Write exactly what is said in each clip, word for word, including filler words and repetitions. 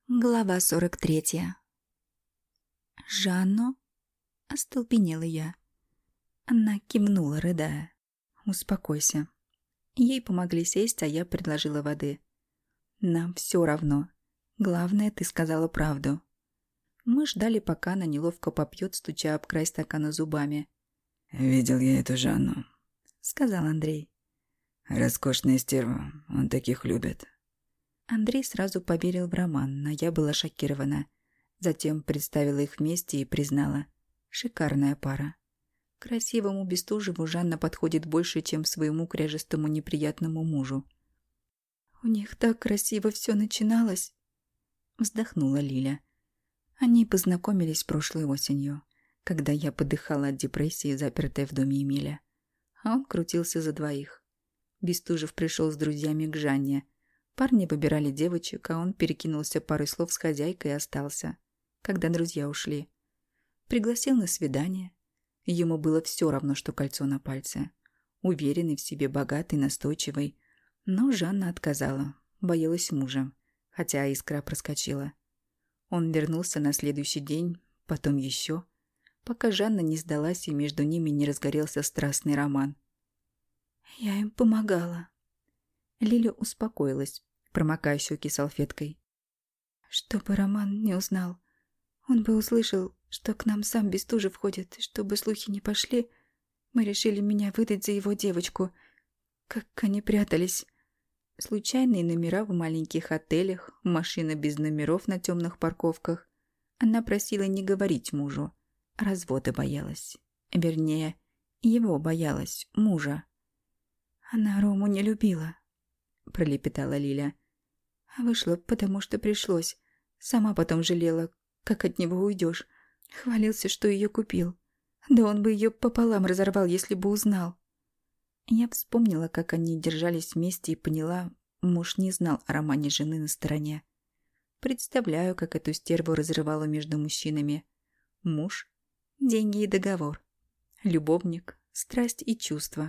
Глава сорок третья. «Жанну?» — остолбенела я. Она кивнула, рыдая. «Успокойся». Ей помогли сесть, а я предложила воды. «Нам все равно. Главное, ты сказала правду». Мы ждали, пока она неловко попьет, стуча об край стакана зубами. «Видел я эту Жанну», — сказал Андрей. «Роскошная стерва, он таких любит». Андрей сразу поверил в роман, но я была шокирована. Затем представила их вместе и признала. Шикарная пара. Красивому Бестужеву Жанна подходит больше, чем своему кряжестому неприятному мужу. «У них так красиво все начиналось», — вздохнула Лиля. Они познакомились прошлой осенью, когда я подыхала от депрессии, запертой в доме Эмиля. А он крутился за двоих. Бестужев пришел с друзьями к Жанне. Парни выбирали девочек, а он перекинулся парой слов с хозяйкой и остался, когда друзья ушли. Пригласил на свидание. Ему было все равно, что кольцо на пальце. Уверенный в себе, богатый, настойчивый. Но Жанна отказала, боялась мужа, хотя искра проскочила. Он вернулся на следующий день, потом еще, пока Жанна не сдалась и между ними не разгорелся страстный роман. «Я им помогала». Лиля успокоилась, промокая щеки салфеткой. «Чтобы Роман не узнал. Он бы услышал, что к нам сам Бестужев ходит, чтобы слухи не пошли. Мы решили меня выдать за его девочку. Как они прятались. Случайные номера в маленьких отелях, машина без номеров на темных парковках. Она просила не говорить мужу. Развода боялась. Вернее, его боялась, мужа. Она Рому не любила», — пролепетала Лиля. «Вышла, потому что пришлось. Сама потом жалела, как от него уйдешь. Хвалился, что ее купил. Да он бы ее пополам разорвал, если бы узнал». Я вспомнила, как они держались вместе, и поняла, муж не знал о романе жены на стороне. Представляю, как эту стерву разрывало между мужчинами. Муж, деньги и договор. Любовник, страсть и чувства.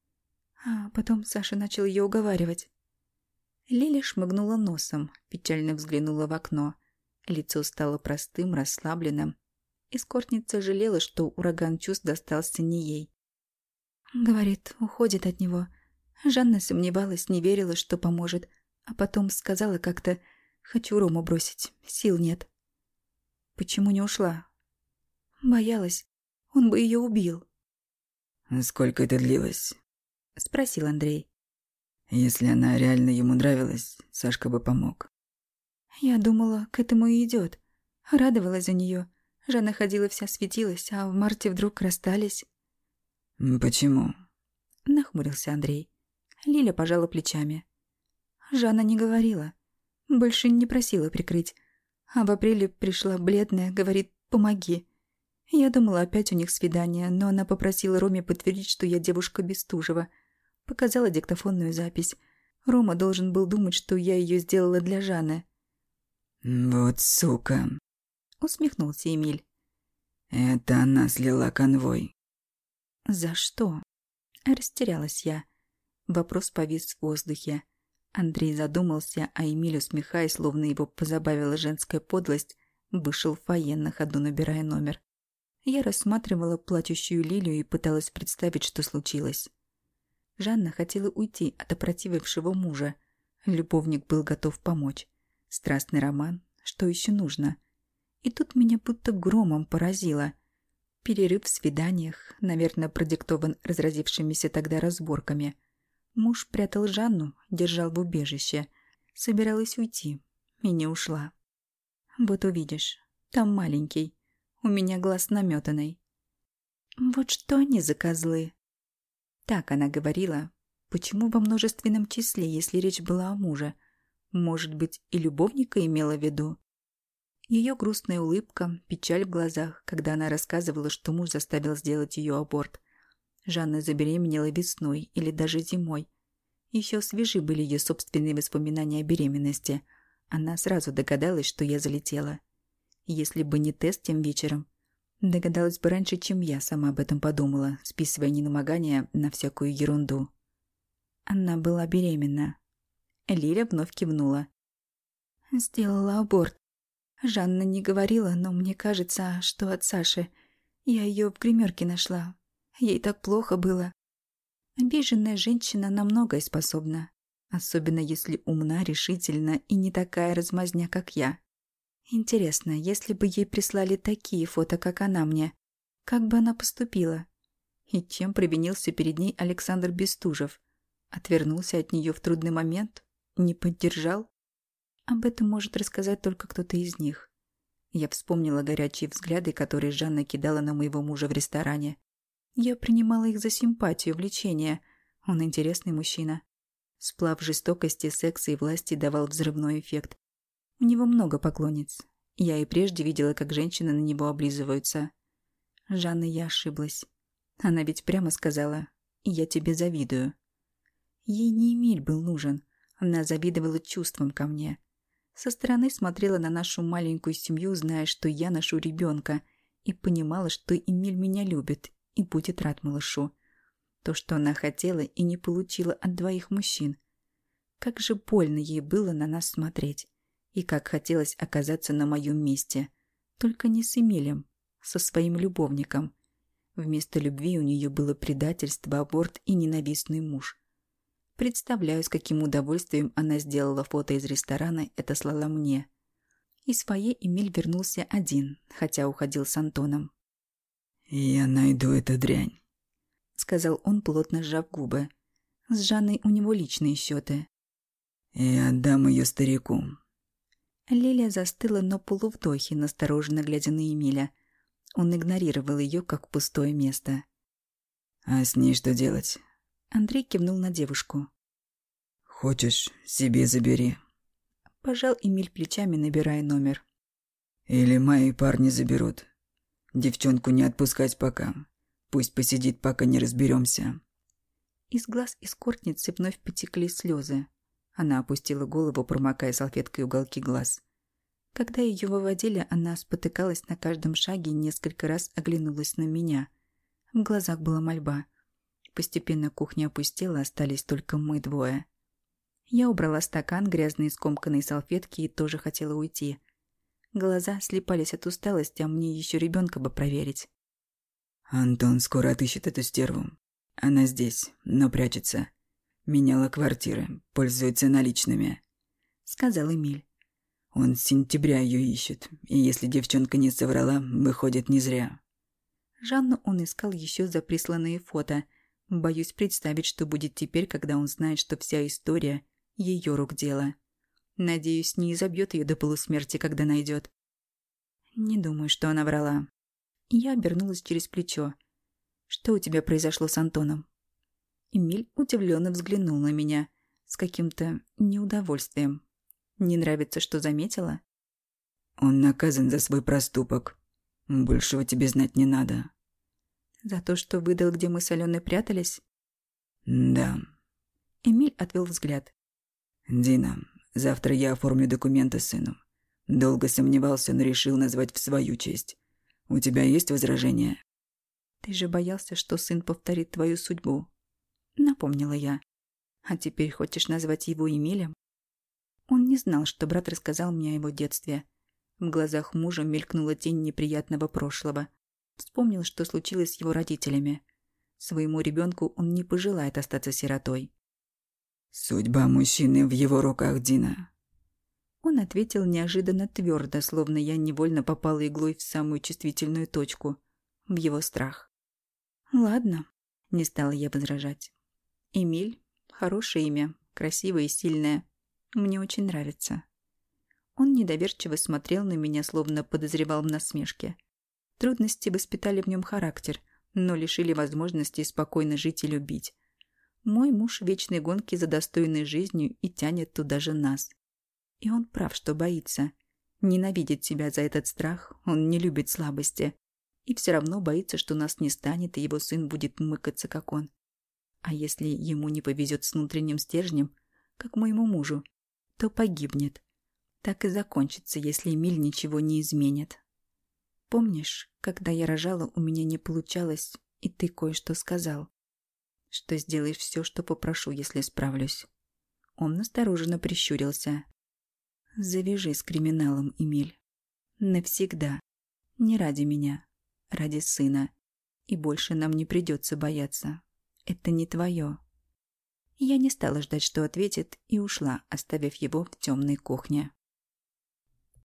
А потом Саша начал ее уговаривать. Лиля шмыгнула носом, печально взглянула в окно. Лицо стало простым, расслабленным. Эскортница жалела, что ураган чувств достался не ей. Говорит, уходит от него. Жанна сомневалась, не верила, что поможет. А потом сказала как-то: «Хочу Рому бросить, сил нет». «Почему не ушла?» «Боялась. Он бы ее убил». «Сколько это длилось?» — спросил Андрей. «Если она реально ему нравилась, Сашка бы помог». Я думала, к этому и идет. Радовалась за нее. Жанна ходила вся светилась, а в марте вдруг расстались. «Почему?» — нахмурился Андрей. Лиля пожала плечами. Жанна не говорила. Больше не просила прикрыть. А в апреле пришла бледная, говорит: «Помоги». Я думала, опять у них свидание, но она попросила Роме подтвердить, что я девушка Бестужева. Показала диктофонную запись. Рома должен был думать, что я ее сделала для Жанны. «Вот сука!» — усмехнулся Эмиль. «Это она слила конвой». «За что?» — растерялась я. Вопрос повис в воздухе. Андрей задумался, а Эмиль, усмехаясь, словно его позабавила женская подлость, вышел в фойе, на ходу набирая номер. Я рассматривала плачущую Лилю и пыталась представить, что случилось. Жанна хотела уйти от опротивившего мужа. Любовник был готов помочь. Страстный роман. Что еще нужно? И тут меня будто громом поразило. Перерыв в свиданиях, наверное, продиктован разразившимися тогда разборками. Муж прятал Жанну, держал в убежище. Собиралась уйти. И не ушла. Вот увидишь. Там маленький. У меня глаз наметанный. Вот что они за козлы. Так она говорила. Почему во множественном числе, если речь была о муже? Может быть, и любовника имела в виду? Ее грустная улыбка, печаль в глазах, когда она рассказывала, что муж заставил сделать ее аборт. Жанна забеременела весной или даже зимой. Еще свежи были ее собственные воспоминания о беременности. Она сразу догадалась, что я залетела. Если бы не тест тем вечером, догадалась бы раньше, чем я сама об этом подумала, списывая недомогание на всякую ерунду. Она была беременна. Лиля вновь кивнула. «Сделала аборт», Жанна не говорила, но мне кажется, что от Саши. Я ее в гримерке нашла. Ей так плохо было. Обиженная женщина на многое способна. Особенно если умна, решительна и не такая размазня, как я. Интересно, если бы ей прислали такие фото, как она мне, как бы она поступила? И чем провинился перед ней Александр Бестужев? Отвернулся от нее в трудный момент? Не поддержал? Об этом может рассказать только кто-то из них. Я вспомнила горячие взгляды, которые Жанна кидала на моего мужа в ресторане. Я принимала их за симпатию, влечение. Он интересный мужчина. Сплав жестокости, секса и власти давал взрывной эффект. У него много поклонниц. Я и прежде видела, как женщины на него облизываются. Жанна, я ошиблась. Она ведь прямо сказала: «Я тебе завидую». Ей не Эмиль был нужен. Она завидовала чувствам ко мне. Со стороны смотрела на нашу маленькую семью, зная, что я ношу ребенка, и понимала, что Эмиль меня любит и будет рад малышу. То, что она хотела и не получила от двоих мужчин. Как же больно ей было на нас смотреть. И как хотелось оказаться на моем месте. Только не с Эмилем, со своим любовником. Вместо любви у нее было предательство, аборт и ненавистный муж. Представляю, с каким удовольствием она сделала фото из ресторана и отослала мне. Из фойе Эмиль вернулся один, хотя уходил с Антоном. «Я найду эту дрянь», — сказал он, плотно сжав губы. С Жанной у него личные счеты. «И отдам ее старику». Лилия застыла на полувдохе, настороженно глядя на Эмиля. Он игнорировал ее, как пустое место. «А с ней что делать?» Андрей кивнул на девушку. «Хочешь, себе забери». Пожал Эмиль плечами, набирая номер. «Или мои парни заберут. Девчонку не отпускать пока. Пусть посидит, пока не разберемся». Из глаз эскортницы вновь потекли слезы. Она опустила голову, промокая салфеткой уголки глаз. Когда ее выводили, она спотыкалась на каждом шаге и несколько раз оглянулась на меня. В глазах была мольба. Постепенно кухня опустела, остались только мы двое. Я убрала стакан, грязные скомканные салфетки и тоже хотела уйти. Глаза слипались от усталости, а мне еще ребенка бы проверить. «Антон скоро отыщет эту стерву. Она здесь, но прячется. Меняла квартиры, пользуется наличными», — сказал Эмиль. «Он с сентября ее ищет, и если девчонка не соврала, выходит не зря». Жанну он искал еще за присланные фото. Боюсь представить, что будет теперь, когда он знает, что вся история — ее рук дело. Надеюсь, не изобьет ее до полусмерти, когда найдет. Не думаю, что она врала. Я обернулась через плечо. «Что у тебя произошло с Антоном?» Эмиль удивленно взглянул на меня с каким-то неудовольствием. «Не нравится, что заметила?» «Он наказан за свой проступок. Большего тебе знать не надо». «За то, что выдал, где мы с Аленой прятались?» «Да». Эмиль отвел взгляд. «Дина, завтра я оформлю документы сыну. Долго сомневался, но решил назвать в свою честь. У тебя есть возражения?» «Ты же боялся, что сын повторит твою судьбу», — напомнила я. «А теперь хочешь назвать его Эмилем?» Он не знал, что брат рассказал мне о его детстве. В глазах мужа мелькнула тень неприятного прошлого. Вспомнил, что случилось с его родителями. Своему ребенку он не пожелает остаться сиротой. «Судьба мужчины в его руках, Дина». Он ответил неожиданно твердо, словно я невольно попала иглой в самую чувствительную точку. В его страх. «Ладно», — не стала я возражать. «Эмиль — хорошее имя, красивое и сильное. Мне очень нравится». Он недоверчиво смотрел на меня, словно подозревал в насмешке. Трудности воспитали в нем характер, но лишили возможности спокойно жить и любить. Мой муж в вечной гонке за достойной жизнью и тянет туда же нас. И он прав, что боится. Ненавидит себя за этот страх, он не любит слабости. И все равно боится, что нас не станет, и его сын будет мыкаться, как он. А если ему не повезет с внутренним стержнем, как моему мужу, то погибнет. Так и закончится, если Эмиль ничего не изменит. Помнишь, когда я рожала, у меня не получалось, и ты кое-что сказал? Что сделаешь все, что попрошу, если справлюсь. Он настороженно прищурился. Завяжи с криминалом, Эмиль. Навсегда. Не ради меня. Ради сына. И больше нам не придется бояться. Это не твое. Я не стала ждать, что ответит, и ушла, оставив его в темной кухне.